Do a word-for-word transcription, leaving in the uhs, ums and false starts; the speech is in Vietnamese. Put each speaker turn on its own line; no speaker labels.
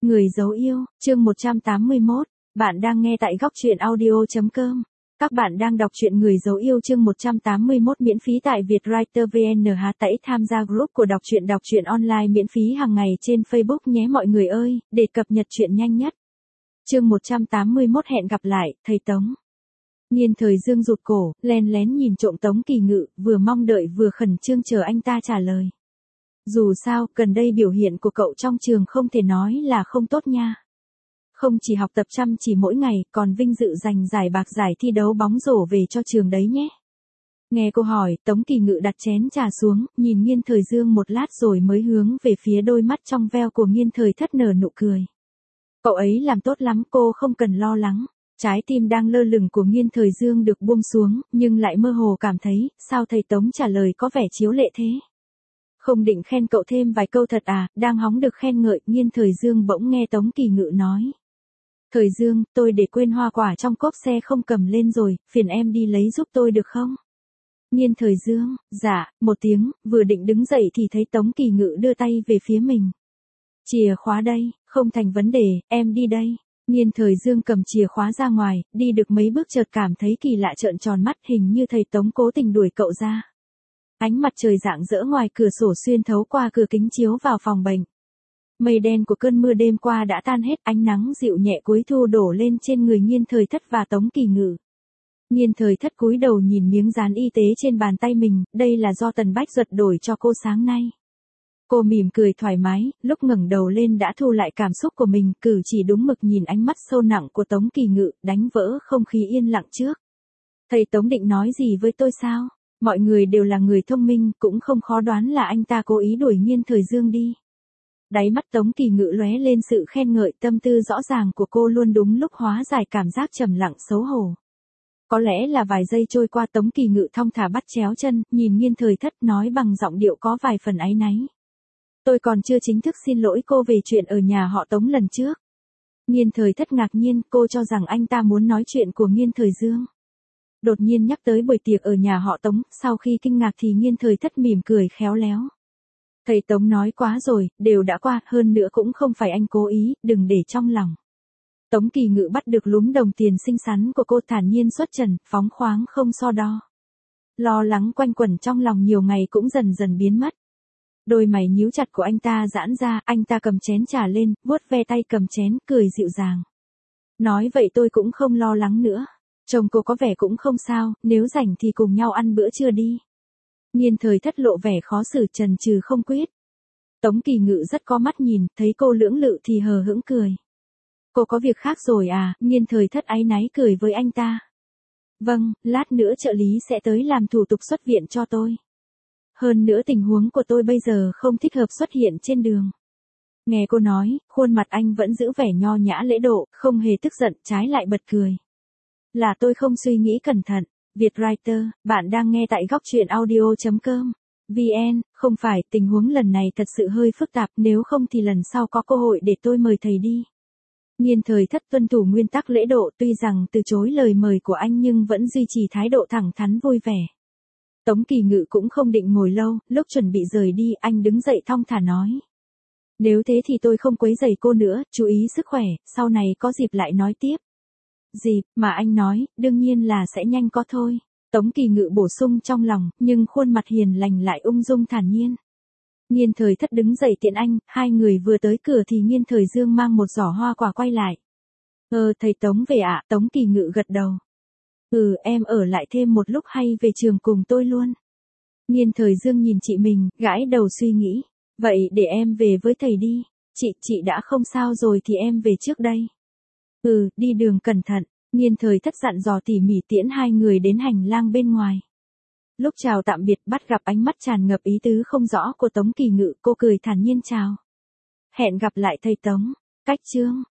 Người dấu yêu, chương một trăm tám mươi mốt, bạn đang nghe tại góc truyện audio chấm com. Các bạn đang đọc truyện Người dấu yêu chương một trăm tám mươi mốt miễn phí tại Vietwriter vê en hát tẩy tham gia group của đọc truyện đọc truyện online miễn phí hàng ngày trên Facebook nhé mọi người ơi, để cập nhật truyện nhanh nhất. Chương một trăm tám mươi mốt hẹn gặp lại, thầy Tống. Nhiên Thời Dương rụt cổ, len lén nhìn trộm Tống Kỳ Ngự, vừa mong đợi vừa khẩn trương chờ anh ta trả lời. Dù sao, gần đây biểu hiện của cậu trong trường không thể nói là không tốt nha. Không chỉ học tập chăm chỉ mỗi ngày, còn vinh dự giành giải bạc giải thi đấu bóng rổ về cho trường đấy nhé. Nghe cô hỏi, Tống Kỳ Ngự đặt chén trà xuống, nhìn Nhiên Thời Dương một lát rồi mới hướng về phía đôi mắt trong veo của Nhiên Thời Thất nở nụ cười. Cậu ấy làm tốt lắm, cô không cần lo lắng. Trái tim đang lơ lửng của Nhiên Thời Dương được buông xuống, nhưng lại mơ hồ cảm thấy, sao thầy Tống trả lời có vẻ chiếu lệ thế. Không định khen cậu thêm vài câu thật à, đang hóng được khen ngợi, Nhiên Thời Dương bỗng nghe Tống Kỳ Ngự nói. Thời Dương, tôi để quên hoa quả trong cốp xe không cầm lên rồi, phiền em đi lấy giúp tôi được không? Nhiên Thời Dương, dạ, một tiếng, vừa định đứng dậy thì thấy Tống Kỳ Ngự đưa tay về phía mình. Chìa khóa đây, không thành vấn đề, em đi đây. Nhiên Thời Dương cầm chìa khóa ra ngoài, đi được mấy bước chợt cảm thấy kỳ lạ trợn tròn mắt, hình như thầy Tống cố tình đuổi cậu ra. Ánh mặt trời rạng rỡ ngoài cửa sổ xuyên thấu qua cửa kính chiếu vào phòng bệnh. Mây đen của cơn mưa đêm qua đã tan hết, ánh nắng dịu nhẹ cuối thu đổ lên trên người Nhiên Thời Thất và Tống Kỳ Ngự. Nhiên Thời Thất cúi đầu nhìn miếng dán y tế trên bàn tay mình, đây là do Tần Bách Duật đổi cho cô sáng nay. Cô mỉm cười thoải mái, lúc ngẩng đầu lên đã thu lại cảm xúc của mình, cử chỉ đúng mực nhìn ánh mắt sâu nặng của Tống Kỳ Ngự, đánh vỡ không khí yên lặng trước. Thầy Tống định nói gì với tôi sao? Mọi người đều là người thông minh, cũng không khó đoán là anh ta cố ý đuổi Nhiên Thời Dương đi. Đáy mắt Tống Kỳ Ngự lóe lên sự khen ngợi, tâm tư rõ ràng của cô luôn đúng lúc hóa giải cảm giác trầm lặng xấu hổ. Có lẽ là vài giây trôi qua Tống Kỳ Ngự thong thả bắt chéo chân, nhìn Nhiên Thời Thất nói bằng giọng điệu có vài phần áy náy. Tôi còn chưa chính thức xin lỗi cô về chuyện ở nhà họ Tống lần trước. Nhiên Thời Thất ngạc nhiên, cô cho rằng anh ta muốn nói chuyện của Nhiên Thời Dương. Đột nhiên nhắc tới buổi tiệc ở nhà họ Tống, sau khi kinh ngạc thì Nhiên Thời Thất mỉm cười khéo léo. Thầy Tống nói quá rồi, đều đã qua, hơn nữa cũng không phải anh cố ý, đừng để trong lòng. Tống Kỳ Ngự bắt được lúm đồng tiền xinh xắn của cô, thản nhiên xuất trần, phóng khoáng không so đo. Lo lắng quanh quẩn trong lòng nhiều ngày cũng dần dần biến mất. Đôi mày nhíu chặt của anh ta giãn ra, anh ta cầm chén trà lên, vuốt ve tay cầm chén, cười dịu dàng. Nói vậy tôi cũng không lo lắng nữa. Chồng cô có vẻ cũng không sao, nếu rảnh thì cùng nhau ăn bữa trưa đi. Nhiên Thời Thất lộ vẻ khó xử chần chừ không quyết. Tống Kỳ Ngự rất có mắt nhìn, thấy cô lưỡng lự thì hờ hững cười. Cô có việc khác rồi à? Nhiên Thời Thất áy náy cười với anh ta. Vâng, lát nữa trợ lý sẽ tới làm thủ tục xuất viện cho tôi. Hơn nữa tình huống của tôi bây giờ không thích hợp xuất hiện trên đường. Nghe cô nói, khuôn mặt anh vẫn giữ vẻ nho nhã lễ độ, không hề tức giận, trái lại bật cười. Là tôi không suy nghĩ cẩn thận. Vietwriter, bạn đang nghe tại góc truyện audio chấm com. vn, không phải, tình huống lần này thật sự hơi phức tạp, nếu không thì lần sau có cơ hội để tôi mời thầy đi. Nhiên Thời Thất tuân thủ nguyên tắc lễ độ, tuy rằng từ chối lời mời của anh nhưng vẫn duy trì thái độ thẳng thắn vui vẻ. Tống Kỳ Ngự cũng không định ngồi lâu, lúc chuẩn bị rời đi, anh đứng dậy thong thả nói. Nếu thế thì tôi không quấy rầy cô nữa, chú ý sức khỏe, sau này có dịp lại nói tiếp. Dịp, mà anh nói, đương nhiên là sẽ nhanh có thôi. Tống Kỳ Ngự bổ sung trong lòng, nhưng khuôn mặt hiền lành lại ung dung thản nhiên. Nhiên Thời Thất đứng dậy tiện anh, hai người vừa tới cửa thì Nhiên Thời Dương mang một giỏ hoa quả quay lại. Ờ, thầy Tống về ạ, à? Tống Kỳ Ngự gật đầu. Ừ, em ở lại thêm một lúc hay về trường cùng tôi luôn. Nhiên Thời Dương nhìn chị mình, gãi đầu suy nghĩ. Vậy để em về với thầy đi. Chị, chị đã không sao rồi thì em về trước đây. Ừ, đi đường cẩn thận. Nhiên Thời Thất dặn dò tỉ mỉ tiễn hai người đến hành lang bên ngoài. Lúc chào tạm biệt bắt gặp ánh mắt tràn ngập ý tứ không rõ của Tống Kỳ Ngự, cô cười thản nhiên chào. Hẹn gặp lại thầy Tống. Cách chương.